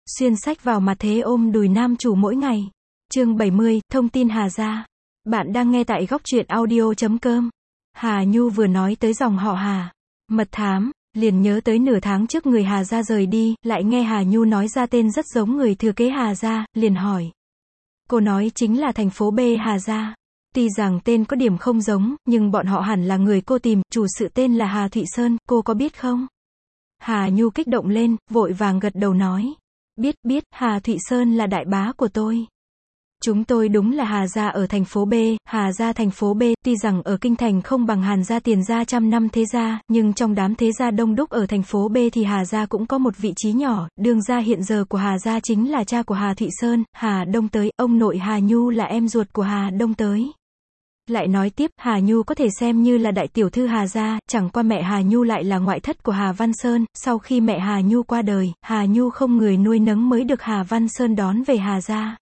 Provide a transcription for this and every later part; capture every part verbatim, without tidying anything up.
Xuyên sách vào mặt thế ôm đùi nam chủ mỗi ngày. Chương bảy mươi, thông tin Hà gia. Bạn đang nghe tại góc truyện audio chấm com. Hà Nhu vừa nói tới dòng họ Hà. Mật thám, liền nhớ tới nửa tháng trước người Hà gia rời đi, lại nghe Hà Nhu nói ra tên rất giống người thừa kế Hà gia, liền hỏi. Cô nói chính là thành phố B Hà gia. Tuy rằng tên có điểm không giống, nhưng bọn họ hẳn là người cô tìm, chủ sự tên là Hà Thụy Sơn, cô có biết không? Hà Nhu kích động lên, vội vàng gật đầu nói. Biết, biết, Hà Thụy Sơn là đại bá của tôi. Chúng tôi đúng là Hà gia ở thành phố B, Hà gia thành phố B, tuy rằng ở kinh thành không bằng Hàn gia Tiền gia trăm năm thế gia, nhưng trong đám thế gia đông đúc ở thành phố B thì Hà gia cũng có một vị trí nhỏ, đương gia hiện giờ của Hà gia chính là cha của Hà Thụy Sơn, Hà Đông Tới, ông nội Hà Nhu là em ruột của Hà Đông Tới. Lại nói tiếp, Hà Nhu có thể xem như là đại tiểu thư Hà gia, chẳng qua mẹ Hà Nhu lại là ngoại thất của Hà Văn Sơn, sau khi mẹ Hà Nhu qua đời, Hà Nhu không người nuôi nấng mới được Hà Văn Sơn đón về Hà gia.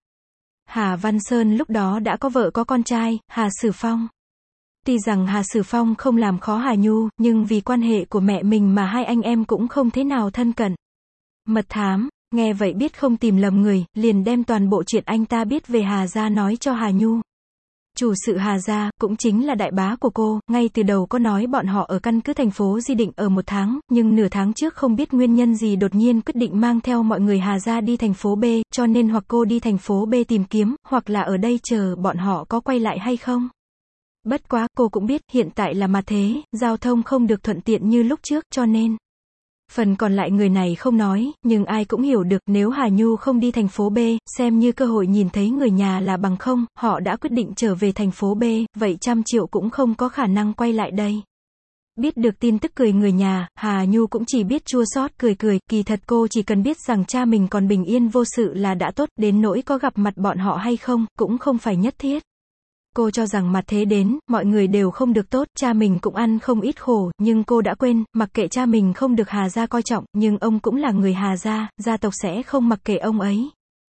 Hà Văn Sơn lúc đó đã có vợ có con trai, Hà Sử Phong. Tuy rằng Hà Sử Phong không làm khó Hà Nhu, nhưng vì quan hệ của mẹ mình mà hai anh em cũng không thế nào thân cận. Mật thám, nghe vậy biết không tìm lầm người, liền đem toàn bộ chuyện anh ta biết về Hà gia nói cho Hà Nhu. Chủ sự Hà gia, cũng chính là đại bá của cô, ngay từ đầu có nói bọn họ ở căn cứ thành phố Di định ở một tháng, nhưng nửa tháng trước không biết nguyên nhân gì đột nhiên quyết định mang theo mọi người Hà gia đi thành phố B, cho nên hoặc cô đi thành phố B tìm kiếm, hoặc là ở đây chờ bọn họ có quay lại hay không. Bất quá, cô cũng biết, hiện tại là mặt thế, giao thông không được thuận tiện như lúc trước, cho nên. Phần còn lại người này không nói, nhưng ai cũng hiểu được nếu Hà Nhu không đi thành phố B, xem như cơ hội nhìn thấy người nhà là bằng không, họ đã quyết định trở về thành phố B, vậy trăm triệu cũng không có khả năng quay lại đây. Biết được tin tức cười người nhà, Hà Nhu cũng chỉ biết chua xót cười cười, kỳ thật cô chỉ cần biết rằng cha mình còn bình yên vô sự là đã tốt, đến nỗi có gặp mặt bọn họ hay không, cũng không phải nhất thiết. Cô cho rằng mặt thế đến, mọi người đều không được tốt, cha mình cũng ăn không ít khổ, nhưng cô đã quên, mặc kệ cha mình không được Hà gia coi trọng, nhưng ông cũng là người Hà gia, gia tộc sẽ không mặc kệ ông ấy.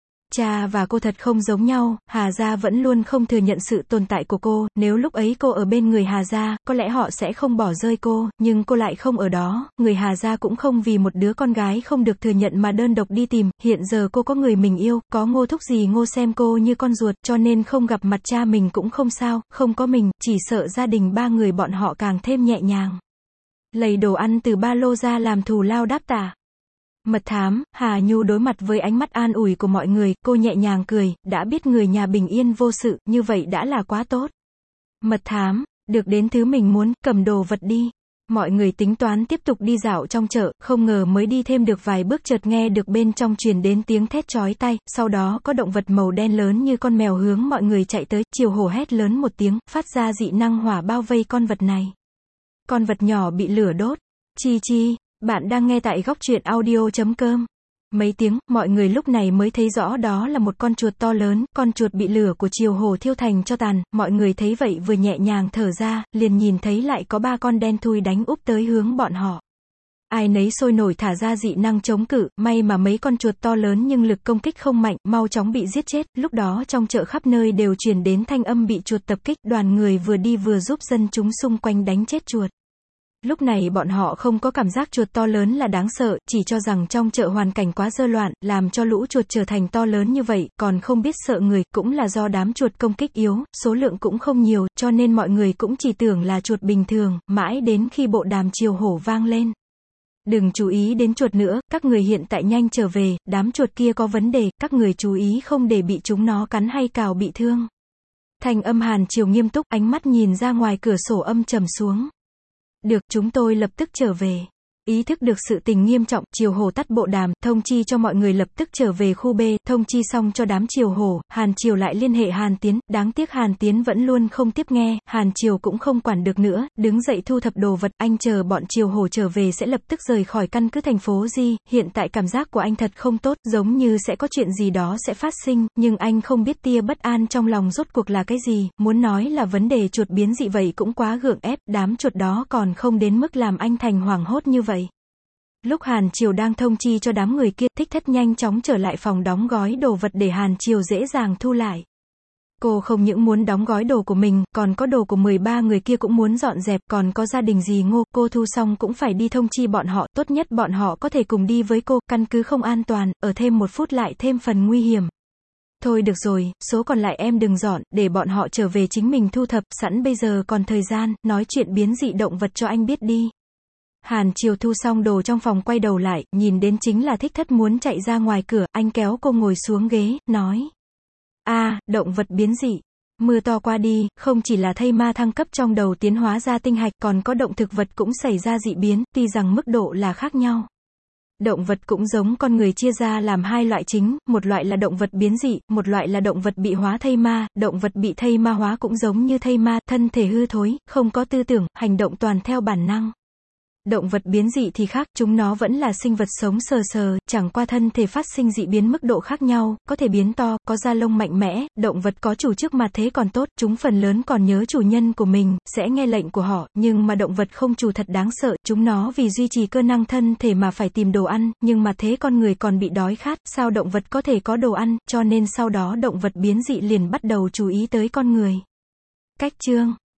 Cha và cô thật không giống nhau, Hà gia vẫn luôn không thừa nhận sự tồn tại của cô, nếu lúc ấy cô ở bên người Hà gia, có lẽ họ sẽ không bỏ rơi cô, nhưng cô lại không ở đó, người Hà gia cũng không vì một đứa con gái không được thừa nhận mà đơn độc đi tìm, hiện giờ cô có người mình yêu, có Ngô thúc gì Ngô xem cô như con ruột, cho nên không gặp mặt cha mình cũng không sao, không có mình, chỉ sợ gia đình ba người bọn họ càng thêm nhẹ nhàng. Lầy đồ ăn từ ba lô ra làm thù lao đáp tạ. Mật thám, Hà Nhu đối mặt với ánh mắt an ủi của mọi người, cô nhẹ nhàng cười, đã biết người nhà bình yên vô sự, như vậy đã là quá tốt. Mật thám, được đến thứ mình muốn, cầm đồ vật đi. Mọi người tính toán tiếp tục đi dạo trong chợ, không ngờ mới đi thêm được vài bước chợt nghe được bên trong truyền đến tiếng thét chói tai, sau đó có động vật màu đen lớn như con mèo hướng mọi người chạy tới, chiều hổ hét lớn một tiếng, phát ra dị năng hỏa bao vây con vật này. Con vật nhỏ bị lửa đốt. Chi chi. Bạn đang nghe tại góc truyện audio chấm com. Mấy tiếng, mọi người lúc này mới thấy rõ đó là một con chuột to lớn, con chuột bị lửa của chiều hồ thiêu thành cho tàn, mọi người thấy vậy vừa nhẹ nhàng thở ra, liền nhìn thấy lại có ba con đen thui đánh úp tới hướng bọn họ. Ai nấy sôi nổi thả ra dị năng chống cự, may mà mấy con chuột to lớn nhưng lực công kích không mạnh, mau chóng bị giết chết, lúc đó trong chợ khắp nơi đều truyền đến thanh âm bị chuột tập kích, đoàn người vừa đi vừa giúp dân chúng xung quanh đánh chết chuột. Lúc này bọn họ không có cảm giác chuột to lớn là đáng sợ, chỉ cho rằng trong chợ hoàn cảnh quá dơ loạn, làm cho lũ chuột trở thành to lớn như vậy, còn không biết sợ người, cũng là do đám chuột công kích yếu, số lượng cũng không nhiều, cho nên mọi người cũng chỉ tưởng là chuột bình thường, mãi đến khi bộ đàm chiều hổ vang lên. Đừng chú ý đến chuột nữa, các người hiện tại nhanh trở về, đám chuột kia có vấn đề, các người chú ý không để bị chúng nó cắn hay cào bị thương. Thanh âm Hàn Triều nghiêm túc, ánh mắt nhìn ra ngoài cửa sổ âm trầm xuống. Được, chúng tôi lập tức trở về. Ý thức được sự tình nghiêm trọng, Triều Hồ tắt bộ đàm, thông chi cho mọi người lập tức trở về khu B, thông chi xong cho đám Triều Hồ, Hàn Triều lại liên hệ Hàn Tiến, đáng tiếc Hàn Tiến vẫn luôn không tiếp nghe, Hàn Triều cũng không quản được nữa, đứng dậy thu thập đồ vật, anh chờ bọn Triều Hồ trở về sẽ lập tức rời khỏi căn cứ thành phố Di, hiện tại cảm giác của anh thật không tốt, giống như sẽ có chuyện gì đó sẽ phát sinh, nhưng anh không biết tia bất an trong lòng rốt cuộc là cái gì, muốn nói là vấn đề chuột biến dị vậy cũng quá gượng ép, đám chuột đó còn không đến mức làm anh thành hoảng hốt như vậy. Lúc Hàn Triều đang thông chi cho đám người kia, Thích Thất nhanh chóng trở lại phòng đóng gói đồ vật để Hàn Triều dễ dàng thu lại. Cô không những muốn đóng gói đồ của mình, còn có đồ của mười ba người kia cũng muốn dọn dẹp, còn có gia đình dì Ngô, cô thu xong cũng phải đi thông chi bọn họ, tốt nhất bọn họ có thể cùng đi với cô, căn cứ không an toàn, ở thêm một phút lại thêm phần nguy hiểm. Thôi được rồi, số còn lại em đừng dọn, để bọn họ trở về chính mình thu thập, sẵn bây giờ còn thời gian, nói chuyện biến dị động vật cho anh biết đi. Hàn Triều thu xong đồ trong phòng quay đầu lại, nhìn đến chính là Thích Thất muốn chạy ra ngoài cửa, anh kéo cô ngồi xuống ghế, nói. a à, động vật biến dị. Mưa to qua đi, không chỉ là thây ma thăng cấp trong đầu tiến hóa ra tinh hạch, còn có động thực vật cũng xảy ra dị biến, tuy rằng mức độ là khác nhau. Động vật cũng giống con người chia ra làm hai loại chính, một loại là động vật biến dị, một loại là động vật bị hóa thây ma, động vật bị thây ma hóa cũng giống như thây ma, thân thể hư thối, không có tư tưởng, hành động toàn theo bản năng. Động vật biến dị thì khác, chúng nó vẫn là sinh vật sống sờ sờ, chẳng qua thân thể phát sinh dị biến mức độ khác nhau, có thể biến to, có da lông mạnh mẽ, động vật có chủ trước mặt thế còn tốt, chúng phần lớn còn nhớ chủ nhân của mình, sẽ nghe lệnh của họ, nhưng mà động vật không chủ thật đáng sợ, chúng nó vì duy trì cơ năng thân thể mà phải tìm đồ ăn, nhưng mà thế con người còn bị đói khát, sao động vật có thể có đồ ăn, cho nên sau đó động vật biến dị liền bắt đầu chú ý tới con người. Cách chương